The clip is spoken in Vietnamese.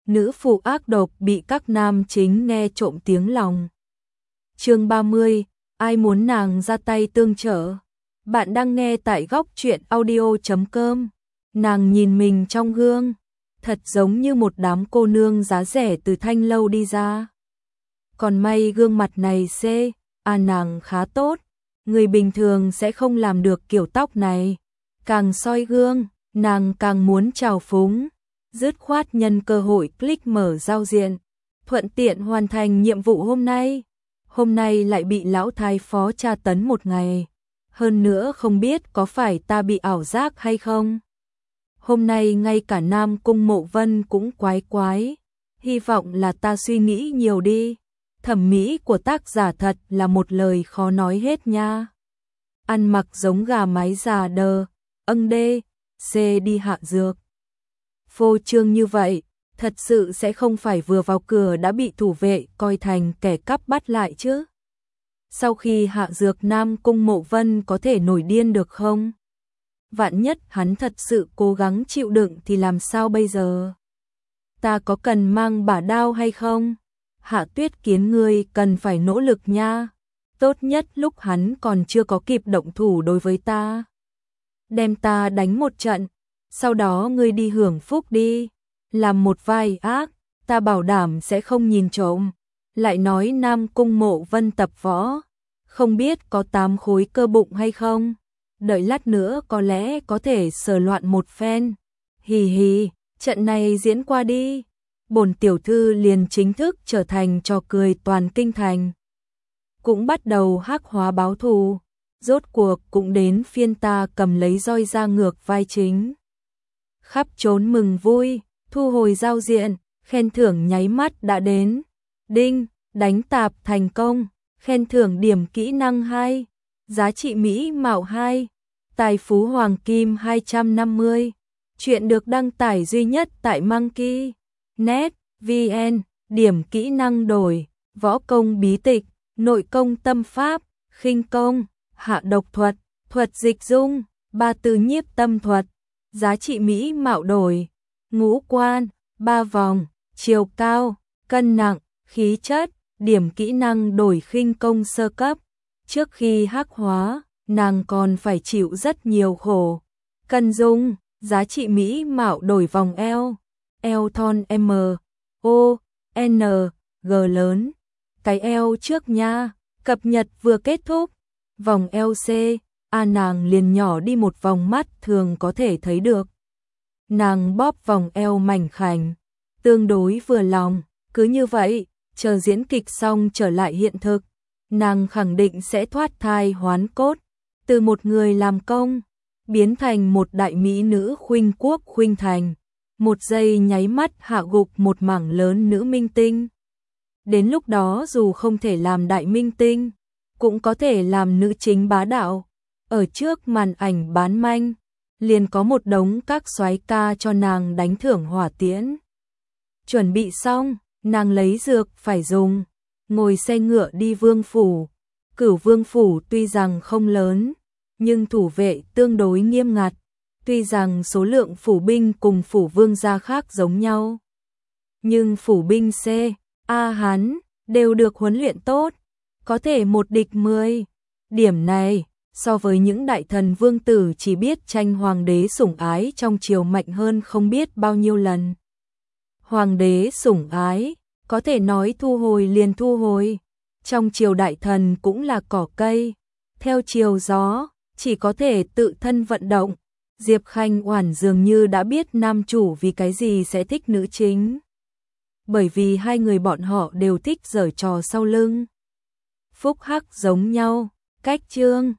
nữ phụ ác độc bị các nam chính nghe trộm tiếng lòng. Chương 30, ai muốn nàng ra tay tương trợ. Bạn đang nghe tại góc truyện audio.com. Nàng nhìn mình trong gương, thật giống như một đám cô nương giá rẻ từ thanh lâu đi ra. Còn may gương mặt này nàng khá tốt, người bình thường sẽ không làm được kiểu tóc này. Càng soi gương, nàng càng muốn trào phúng, dứt khoát nhân cơ hội click mở giao diện, thuận tiện hoàn thành nhiệm vụ hôm nay. Hôm nay lại bị lão thái phó tra tấn một ngày, hơn nữa không biết có phải ta bị ảo giác hay không. Hôm nay ngay cả Nam Cung Mộ Vân cũng quái quái, hy vọng là ta suy nghĩ nhiều đi. Thẩm mỹ của tác giả thật là một lời khó nói hết nha. Ăn mặc giống gà mái già đờ, đê, đi hạ dược. Phô trương như vậy, thật sự sẽ không phải vừa vào cửa đã bị thủ vệ coi thành kẻ cắp bắt lại chứ. Sau khi hạ dược Nam Cung Mộ Vân có thể nổi điên được không? Vạn nhất hắn thật sự cố gắng chịu đựng thì làm sao bây giờ? Ta có cần mang bả đao hay không? Hạ Tuyết Kiến ngươi cần phải nỗ lực nha. Tốt nhất lúc hắn còn chưa có kịp động thủ đối với ta. Đem ta đánh một trận, sau đó ngươi đi hưởng phúc đi. Làm một vai ác, ta bảo đảm sẽ không nhìn trộm. Lại nói Nam Cung Mộ Vân tập võ, không biết có 8 khối cơ bụng hay không. Đợi lát nữa có lẽ có thể sờ loạn một phen. Hì hì, trận này diễn qua đi. Bổn tiểu thư liền chính thức trở thành trò cười toàn kinh thành. Cũng bắt đầu hắc hóa báo thù. Rốt cuộc cũng đến phiên ta cầm lấy roi ra ngược vai chính. Khắp trốn mừng vui, thu hồi giao diện, khen thưởng nháy mắt đã đến. Đinh, đánh tạp thành công, khen thưởng điểm kỹ năng 2, giá trị mỹ mạo 2, tài phú hoàng kim 250. Chuyện được đăng tải duy nhất tại Monkey.net, VN, điểm kỹ năng đổi, võ công bí tịch, nội công tâm pháp, khinh công, hạ độc thuật, thuật dịch dung, 3 tư nhiếp tâm thuật, giá trị mỹ mạo đổi, ngũ quan, 3 vòng, chiều cao, cân nặng, khí chất, điểm kỹ năng đổi khinh công sơ cấp. Trước khi hắc hóa, nàng còn phải chịu rất nhiều khổ. Cân dung, giá trị mỹ mạo đổi vòng eo, eo thon M, O, N, G lớn. Cái eo trước nha, cập nhật vừa kết thúc. Vòng eo C, nàng liền nhỏ đi một vòng mắt thường có thể thấy được. Nàng bóp vòng eo mảnh khảnh, tương đối vừa lòng. Cứ như vậy, chờ diễn kịch xong trở lại hiện thực, nàng khẳng định sẽ thoát thai hoán cốt, từ một người làm công, biến thành một đại mỹ nữ khuynh quốc khuynh thành. Một giây nháy mắt hạ gục một mảng lớn nữ minh tinh. Đến lúc đó dù không thể làm đại minh tinh, cũng có thể làm nữ chính bá đạo. Ở trước màn ảnh bán manh, liền có một đống các soái ca cho nàng đánh thưởng hỏa tiễn. Chuẩn bị xong, nàng lấy dược phải dùng, ngồi xe ngựa đi vương phủ. Cửu vương phủ tuy rằng không lớn, nhưng thủ vệ tương đối nghiêm ngặt. Tuy rằng số lượng phủ binh cùng phủ vương gia khác giống nhau, nhưng phủ binh Hán đều được huấn luyện tốt, có thể một địch 10. Điểm này, so với những đại thần vương tử chỉ biết tranh hoàng đế sủng ái trong triều mạnh hơn không biết bao nhiêu lần. Hoàng đế sủng ái, có thể nói thu hồi liền thu hồi. Trong triều đại thần cũng là cỏ cây, theo chiều gió, chỉ có thể tự thân vận động. Diệp Khanh Oản dường như đã biết nam chủ vì cái gì sẽ thích nữ chính. Bởi vì hai người bọn họ đều thích giở trò sau lưng. Phúc hắc giống nhau, cách chương.